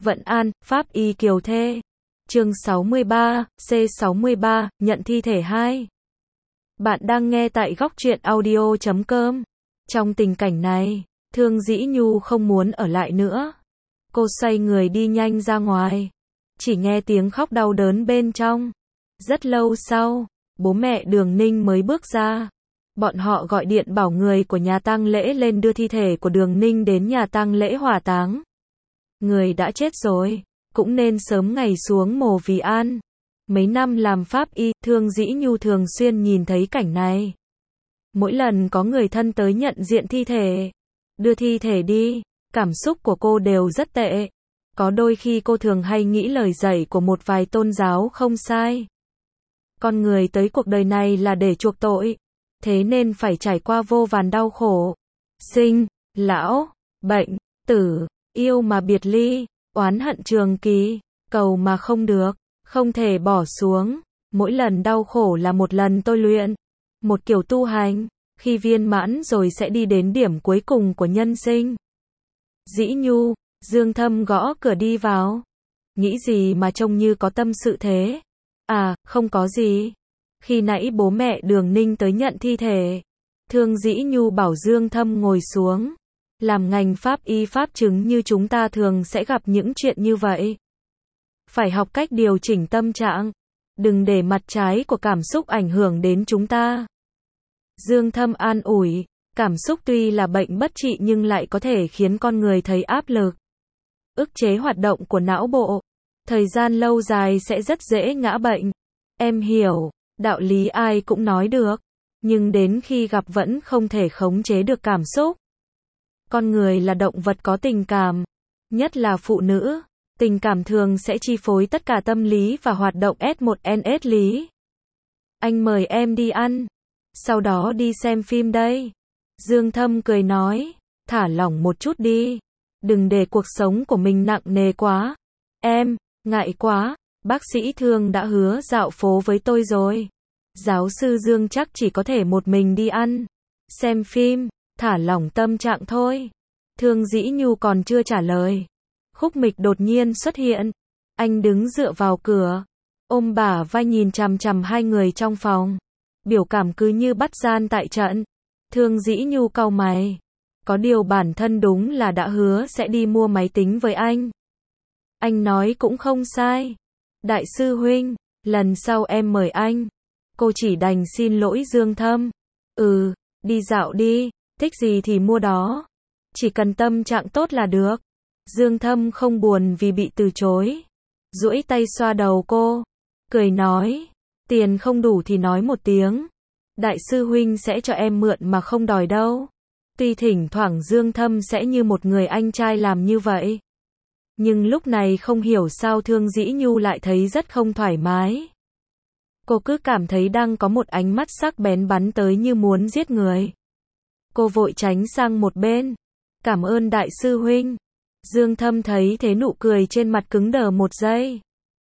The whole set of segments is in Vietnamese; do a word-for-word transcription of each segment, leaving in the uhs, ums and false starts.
Vận An, Pháp Y Kiều Thê. Chương sáu mươi ba, C sáu mươi ba, nhận thi thể hai. Bạn đang nghe tại góc truyện audio chấm com. Trong tình cảnh này, Thương Dĩ Nhu không muốn ở lại nữa. Cô xoay người đi nhanh ra ngoài. Chỉ nghe tiếng khóc đau đớn bên trong. Rất lâu sau, bố mẹ Đường Ninh mới bước ra. Bọn họ gọi điện bảo người của nhà tang lễ lên đưa thi thể của Đường Ninh đến nhà tang lễ hỏa táng. Người đã chết rồi, cũng nên sớm ngày xuống mồ vì an. Mấy năm làm pháp y, Thương Dĩ Nhu thường xuyên nhìn thấy cảnh này. Mỗi lần có người thân tới nhận diện thi thể, đưa thi thể đi, cảm xúc của cô đều rất tệ. Có đôi khi cô thường hay nghĩ lời dạy của một vài tôn giáo không sai. Con người tới cuộc đời này là để chuộc tội, thế nên phải trải qua vô vàn đau khổ. Sinh, lão, bệnh, tử, yêu mà biệt ly, oán hận trường kỳ, cầu mà không được, không thể bỏ xuống. Mỗi lần đau khổ là một lần tôi luyện, một kiểu tu hành, khi viên mãn rồi sẽ đi đến điểm cuối cùng của nhân sinh. Dĩ Nhu, Dương Thâm gõ cửa đi vào. Nghĩ gì mà trông như có tâm sự thế? À, không có gì. Khi nãy bố mẹ Đường Ninh tới nhận thi thể, Thương Dĩ Nhu bảo Dương Thâm ngồi xuống. Làm ngành pháp y pháp chứng như chúng ta thường sẽ gặp những chuyện như vậy. Phải học cách điều chỉnh tâm trạng, đừng để mặt trái của cảm xúc ảnh hưởng đến chúng ta. Dương Thâm an ủi, cảm xúc tuy là bệnh bất trị nhưng lại có thể khiến con người thấy áp lực, ức chế hoạt động của não bộ. Thời gian lâu dài sẽ rất dễ ngã bệnh. Em hiểu, đạo lý ai cũng nói được, nhưng đến khi gặp vẫn không thể khống chế được cảm xúc. Con người là động vật có tình cảm, nhất là phụ nữ. Tình cảm thường sẽ chi phối tất cả tâm lý và hoạt động S một N S lý. Anh mời em đi ăn, sau đó đi xem phim đây. Dương Thâm cười nói, thả lỏng một chút đi, đừng để cuộc sống của mình nặng nề quá. Em, ngại quá, bác sĩ Thương đã hứa dạo phố với tôi rồi. Giáo sư Dương chắc chỉ có thể một mình đi ăn, xem phim, thả lỏng tâm trạng thôi. Thương Dĩ Nhu còn chưa trả lời, Khúc Mịch đột nhiên xuất hiện. Anh đứng dựa vào cửa, ôm bả vai nhìn chằm chằm hai người trong phòng. Biểu cảm cứ như bắt gian tại trận. Thương Dĩ Nhu cau mày. Có điều bản thân đúng là đã hứa sẽ đi mua máy tính với anh. Anh nói cũng không sai. Đại sư huynh, lần sau em mời anh. Cô chỉ đành xin lỗi Dương Thâm. Ừ, đi dạo đi, thích gì thì mua đó. Chỉ cần tâm trạng tốt là được. Dương Thâm không buồn vì bị từ chối. Duỗi tay xoa đầu cô, cười nói, tiền không đủ thì nói một tiếng. Đại sư huynh sẽ cho em mượn mà không đòi đâu. Tuy thỉnh thoảng Dương Thâm sẽ như một người anh trai làm như vậy, nhưng lúc này không hiểu sao Thương Dĩ Nhu lại thấy rất không thoải mái. Cô cứ cảm thấy đang có một ánh mắt sắc bén bắn tới như muốn giết người. Cô vội tránh sang một bên. Cảm ơn đại sư huynh. Dương Thâm thấy thế nụ cười trên mặt cứng đờ một giây,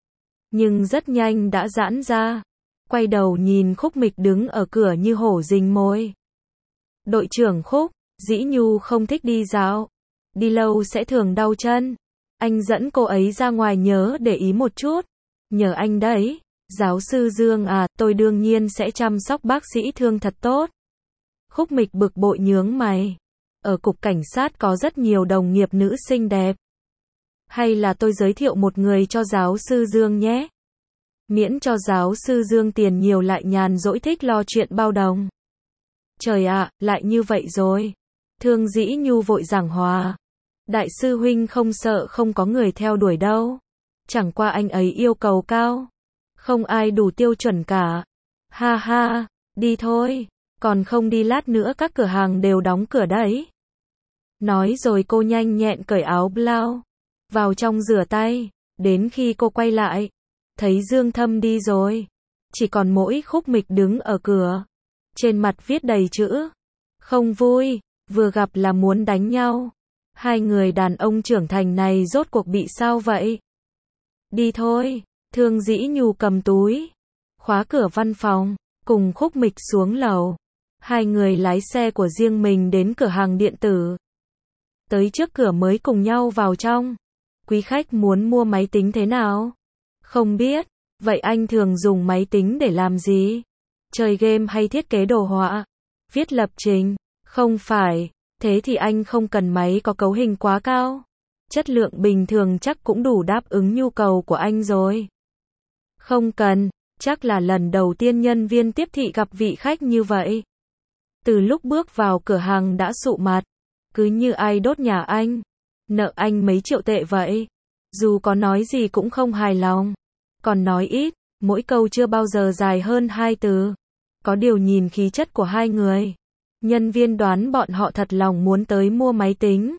nhưng rất nhanh đã giãn ra. Quay đầu nhìn Khúc Mịch đứng ở cửa như hổ rình mồi. Đội trưởng Khúc, Dĩ Nhu không thích đi dạo, đi lâu sẽ thường đau chân. Anh dẫn cô ấy ra ngoài nhớ để ý một chút. Nhờ anh đấy. Giáo sư Dương à, tôi đương nhiên sẽ chăm sóc bác sĩ Thương thật tốt. Khúc Mịch bực bội nhướng mày. Ở cục cảnh sát có rất nhiều đồng nghiệp nữ xinh đẹp. Hay là tôi giới thiệu một người cho giáo sư Dương nhé. Miễn cho giáo sư Dương tiền nhiều lại nhàn rỗi thích lo chuyện bao đồng. Trời ạ, à, lại như vậy rồi. Thương Dĩ Nhu vội giảng hòa. Đại sư huynh không sợ không có người theo đuổi đâu. Chẳng qua anh ấy yêu cầu cao. Không ai đủ tiêu chuẩn cả. Ha ha, đi thôi. Còn không đi lát nữa các cửa hàng đều đóng cửa đấy. Nói rồi cô nhanh nhẹn cởi áo blau, vào trong rửa tay. Đến khi cô quay lại, thấy Dương Thâm đi rồi. Chỉ còn mỗi Khúc Mịch đứng ở cửa. Trên mặt viết đầy chữ không vui, vừa gặp là muốn đánh nhau. Hai người đàn ông trưởng thành này rốt cuộc bị sao vậy? Đi thôi. Thương Dĩ Nhu cầm túi, khóa cửa văn phòng, cùng Khúc Mịch xuống lầu. Hai người lái xe của riêng mình đến cửa hàng điện tử. Tới trước cửa mới cùng nhau vào trong. Quý khách muốn mua máy tính thế nào? Không biết. Vậy anh thường dùng máy tính để làm gì? Chơi game hay thiết kế đồ họa? Viết lập trình? Không phải. Thế thì anh không cần máy có cấu hình quá cao. Chất lượng bình thường chắc cũng đủ đáp ứng nhu cầu của anh rồi. Không cần. Chắc là lần đầu tiên nhân viên tiếp thị gặp vị khách như vậy. Từ lúc bước vào cửa hàng đã sụ mặt. Cứ như ai đốt nhà anh. Nợ anh mấy triệu tệ vậy. Dù có nói gì cũng không hài lòng. Còn nói ít, mỗi câu chưa bao giờ dài hơn hai từ. Có điều nhìn khí chất của hai người. Nhân viên đoán bọn họ thật lòng muốn tới mua máy tính.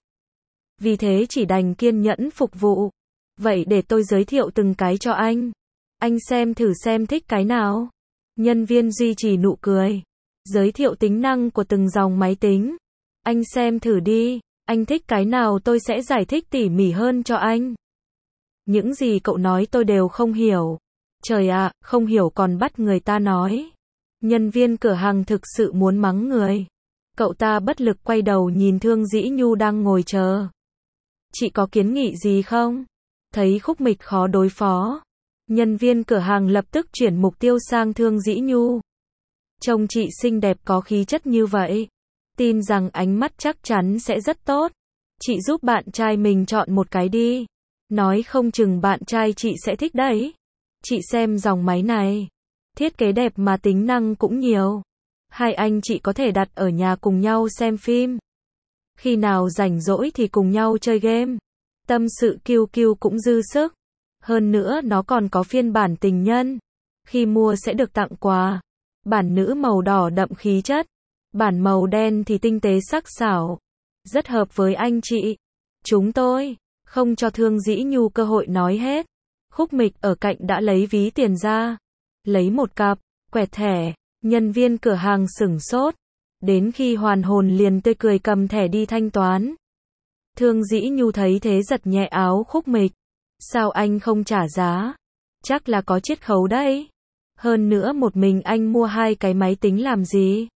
Vì thế chỉ đành kiên nhẫn phục vụ. Vậy để tôi giới thiệu từng cái cho anh. Anh xem thử xem thích cái nào. Nhân viên duy trì nụ cười. Giới thiệu tính năng của từng dòng máy tính. Anh xem thử đi. Anh thích cái nào tôi sẽ giải thích tỉ mỉ hơn cho anh. Những gì cậu nói tôi đều không hiểu. Trời ạ, không hiểu còn bắt người ta nói. Nhân viên cửa hàng thực sự muốn mắng người. Cậu ta bất lực quay đầu nhìn Thương Dĩ Nhu đang ngồi chờ. Chị có kiến nghị gì không? Thấy Khúc Mịch khó đối phó. Nhân viên cửa hàng lập tức chuyển mục tiêu sang Thương Dĩ Nhu. Trông chị xinh đẹp có khí chất như vậy. Tin rằng ánh mắt chắc chắn sẽ rất tốt. Chị giúp bạn trai mình chọn một cái đi. Nói không chừng bạn trai chị sẽ thích đấy. Chị xem dòng máy này. Thiết kế đẹp mà tính năng cũng nhiều. Hai anh chị có thể đặt ở nhà cùng nhau xem phim. Khi nào rảnh rỗi thì cùng nhau chơi game. Tâm sự kiêu kiêu cũng dư sức. Hơn nữa nó còn có phiên bản tình nhân. Khi mua sẽ được tặng quà. Bản nữ màu đỏ đậm khí chất. Bản màu đen thì tinh tế sắc sảo. Rất hợp với anh chị. Chúng tôi không cho Thương Dĩ Nhu cơ hội nói hết. Khúc Mịch ở cạnh đã lấy ví tiền ra. Lấy một cặp, quẹt thẻ. Nhân viên cửa hàng sửng sốt. Đến khi hoàn hồn liền tươi cười cầm thẻ đi thanh toán. Thương Dĩ Nhu thấy thế giật nhẹ áo Khúc Mịch. Sao anh không trả giá? Chắc là có chiết khấu đấy. Hơn nữa một mình anh mua hai cái máy tính làm gì?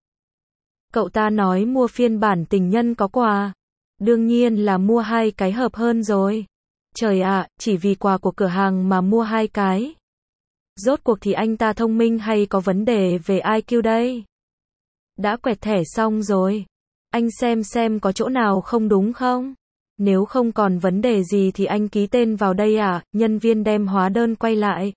Cậu ta nói mua phiên bản tình nhân có quà. Đương nhiên là mua hai cái hợp hơn rồi. Trời ạ, chỉ vì quà của cửa hàng mà mua hai cái. Rốt cuộc thì anh ta thông minh hay có vấn đề về i kiu đây? Đã quẹt thẻ xong rồi. Anh xem xem có chỗ nào không đúng không? Nếu không còn vấn đề gì thì anh ký tên vào đây à? Nhân viên đem hóa đơn quay lại.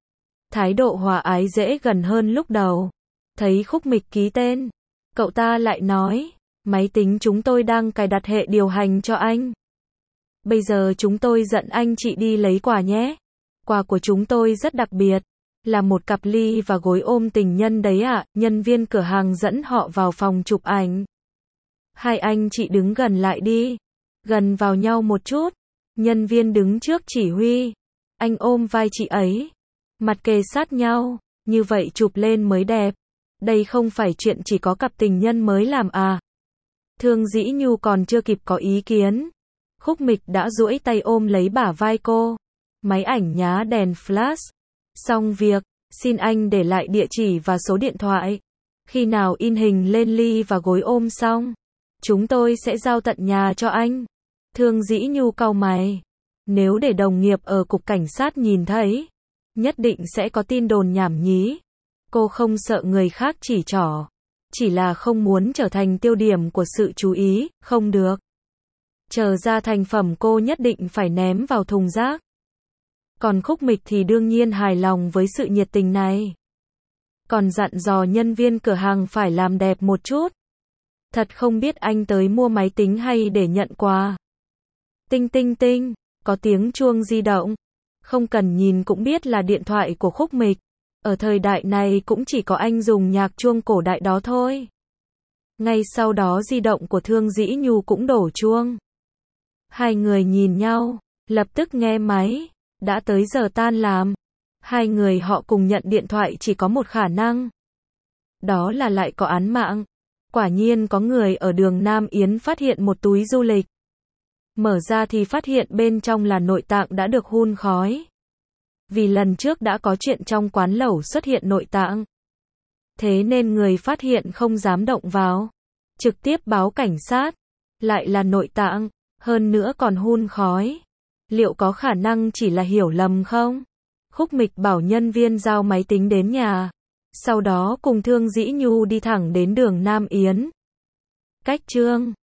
Thái độ hòa ái dễ gần hơn lúc đầu. Thấy Khúc Mịch ký tên. Cậu ta lại nói. Máy tính chúng tôi đang cài đặt hệ điều hành cho anh. Bây giờ chúng tôi dẫn anh chị đi lấy quà nhé. Quà của chúng tôi rất đặc biệt. Là một cặp ly và gối ôm tình nhân đấy ạ. À. Nhân viên cửa hàng dẫn họ vào phòng chụp ảnh. Hai anh chị đứng gần lại đi. Gần vào nhau một chút. Nhân viên đứng trước chỉ huy. Anh ôm vai chị ấy. Mặt kề sát nhau. Như vậy chụp lên mới đẹp. Đây không phải chuyện chỉ có cặp tình nhân mới làm à. Thương Dĩ Nhu còn chưa kịp có ý kiến. Khúc Mịch đã duỗi tay ôm lấy bả vai cô. Máy ảnh nhá đèn flash. Xong việc, xin anh để lại địa chỉ và số điện thoại. Khi nào in hình lên ly và gối ôm xong, chúng tôi sẽ giao tận nhà cho anh. Thương Dĩ Nhu cau mày. Nếu để đồng nghiệp ở cục cảnh sát nhìn thấy, nhất định sẽ có tin đồn nhảm nhí. Cô không sợ người khác chỉ trỏ. Chỉ là không muốn trở thành tiêu điểm của sự chú ý, không được. Chờ ra thành phẩm cô nhất định phải ném vào thùng rác. Còn Khúc Mịch thì đương nhiên hài lòng với sự nhiệt tình này. Còn dặn dò nhân viên cửa hàng phải làm đẹp một chút. Thật không biết anh tới mua máy tính hay để nhận quà. Tinh tinh tinh, có tiếng chuông di động. Không cần nhìn cũng biết là điện thoại của Khúc Mịch. Ở thời đại này cũng chỉ có anh dùng nhạc chuông cổ đại đó thôi. Ngay sau đó di động của Thương Dĩ Nhu cũng đổ chuông. Hai người nhìn nhau, lập tức nghe máy. Đã tới giờ tan làm. Hai người họ cùng nhận điện thoại chỉ có một khả năng. Đó là lại có án mạng. Quả nhiên có người ở đường Nam Yến phát hiện một túi du lịch. Mở ra thì phát hiện bên trong là nội tạng đã được hun khói. Vì lần trước đã có chuyện trong quán lẩu xuất hiện nội tạng. Thế nên người phát hiện không dám động vào. Trực tiếp báo cảnh sát. Lại là nội tạng. Hơn nữa còn hun khói. Liệu có khả năng chỉ là hiểu lầm không? Khúc Mịch bảo nhân viên giao máy tính đến nhà. Sau đó cùng Thương Dĩ Nhu đi thẳng đến đường Nam Yến. Cách Trương